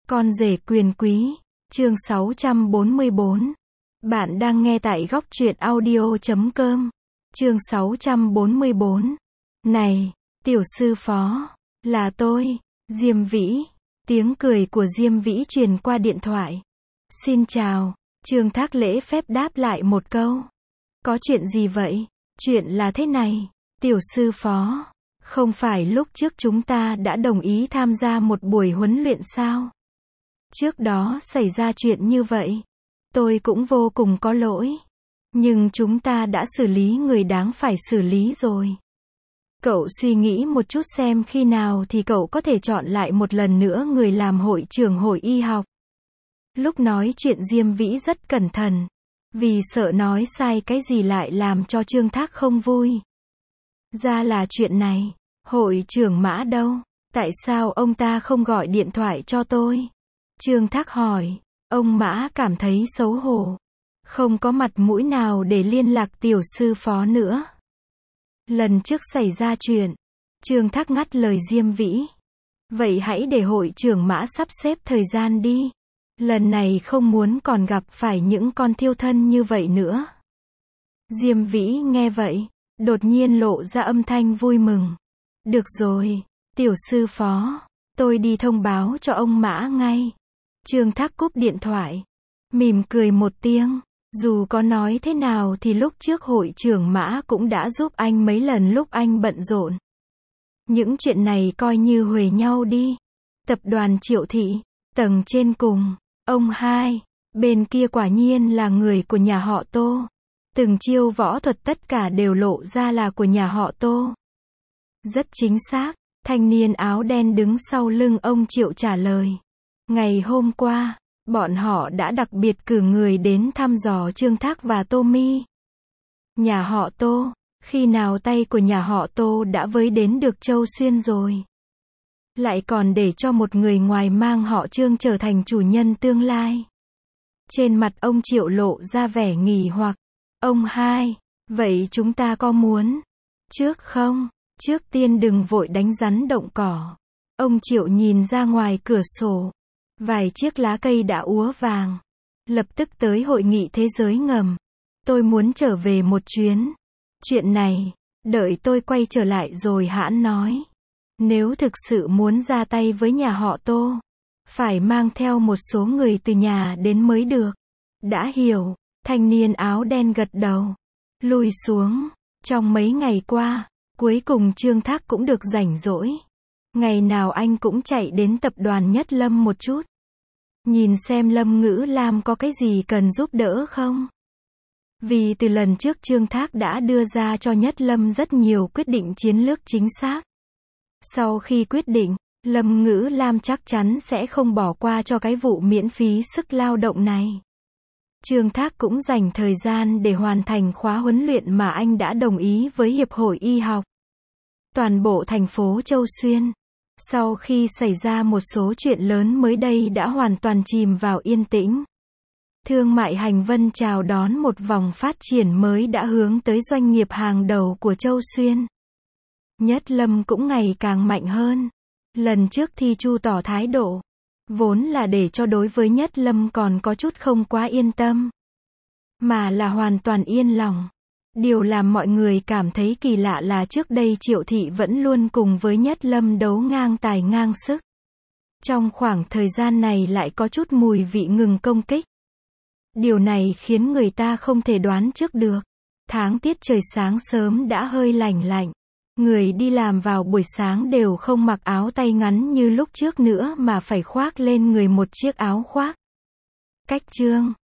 Con rể quyền quý, chương 644. Bạn đang nghe tại góc truyện audio.com. Chương 644. Này, tiểu sư phó, là tôi, Diêm Vĩ. Tiếng cười của Diêm Vĩ truyền qua điện thoại. Xin chào, Trương Thác lễ phép đáp lại một câu. Có chuyện gì vậy? Chuyện là thế này, tiểu sư phó, không phải lúc trước chúng ta đã đồng ý tham gia một buổi huấn luyện sao? Trước đó xảy ra chuyện như vậy, tôi cũng vô cùng có lỗi. Nhưng chúng ta đã xử lý người đáng phải xử lý rồi. Cậu suy nghĩ một chút xem khi nào thì cậu có thể chọn lại một lần nữa người làm hội trưởng hội y học. Lúc nói chuyện Diêm Vĩ rất cẩn thận, vì sợ nói sai cái gì lại làm cho Trương Thác không vui. Ra là chuyện này, hội trưởng Mã đâu? Tại sao ông ta không gọi điện thoại cho tôi? Trương Thác hỏi. Ông Mã cảm thấy xấu hổ, không có mặt mũi nào để liên lạc tiểu sư phó nữa. Lần trước xảy ra chuyện, Trương Thác ngắt lời Diêm Vĩ. Vậy hãy để hội trưởng Mã sắp xếp thời gian đi. Lần này không muốn còn gặp phải những con thiêu thân như vậy nữa. Diêm Vĩ nghe vậy, đột nhiên lộ ra âm thanh vui mừng. Được rồi, tiểu sư phó, tôi đi thông báo cho ông Mã ngay. Trương Thác cúp điện thoại, mỉm cười một tiếng. Dù có nói thế nào thì lúc trước hội trưởng Mã cũng đã giúp anh mấy lần lúc anh bận rộn. Những chuyện này coi như huề nhau đi. Tập đoàn Triệu Thị, tầng trên cùng, ông hai, bên kia quả nhiên là người của nhà họ Tô. Từng chiêu võ thuật tất cả đều lộ ra là của nhà họ Tô. Rất chính xác, thanh niên áo đen đứng sau lưng ông Triệu trả lời. Ngày hôm qua, bọn họ đã đặc biệt cử người đến thăm dò Trương Thác và Tô Mi. Nhà họ Tô, khi nào tay của nhà họ Tô đã với đến được Châu Xuyên rồi? Lại còn để cho một người ngoài mang họ Trương trở thành chủ nhân tương lai. Trên mặt ông Triệu lộ ra vẻ nghỉ hoặc. Ông hai, vậy chúng ta có muốn trước không? Trước tiên đừng vội đánh rắn động cỏ. Ông Triệu nhìn ra ngoài cửa sổ. Vài chiếc lá cây đã úa vàng. Lập tức tới hội nghị thế giới ngầm. Tôi muốn trở về một chuyến. Chuyện này, đợi tôi quay trở lại rồi hãn nói. Nếu thực sự muốn ra tay với nhà họ Tô, phải mang theo một số người từ nhà đến mới được. Đã hiểu, thanh niên áo đen gật đầu. Lùi xuống. Trong mấy ngày qua, cuối cùng Trương Thác cũng được rảnh rỗi. Ngày nào anh cũng chạy đến tập đoàn Nhất Lâm một chút. Nhìn xem Lâm Ngữ Lam có cái gì cần giúp đỡ không? Vì từ lần trước Trương Thác đã đưa ra cho Nhất Lâm rất nhiều quyết định chiến lược chính xác. Sau khi quyết định, Lâm Ngữ Lam chắc chắn sẽ không bỏ qua cho cái vụ miễn phí sức lao động này. Trương Thác cũng dành thời gian để hoàn thành khóa huấn luyện mà anh đã đồng ý với Hiệp hội Y học. Toàn bộ thành phố Châu Xuyên, sau khi xảy ra một số chuyện lớn mới đây đã hoàn toàn chìm vào yên tĩnh. Thương mại hành vân chào đón một vòng phát triển mới đã hướng tới doanh nghiệp hàng đầu của Châu Xuyên. Nhất Lâm cũng ngày càng mạnh hơn. Lần trước Thi Chu tỏ thái độ, vốn là để cho đối với Nhất Lâm còn có chút không quá yên tâm, mà là hoàn toàn yên lòng. Điều làm mọi người cảm thấy kỳ lạ là trước đây Triệu Thị vẫn luôn cùng với Nhất Lâm đấu ngang tài ngang sức. Trong khoảng thời gian này lại có chút mùi vị ngừng công kích. Điều này khiến người ta không thể đoán trước được. Tháng tiết trời sáng sớm đã hơi lạnh lạnh. Người đi làm vào buổi sáng đều không mặc áo tay ngắn như lúc trước nữa mà phải khoác lên người một chiếc áo khoác. Cách chương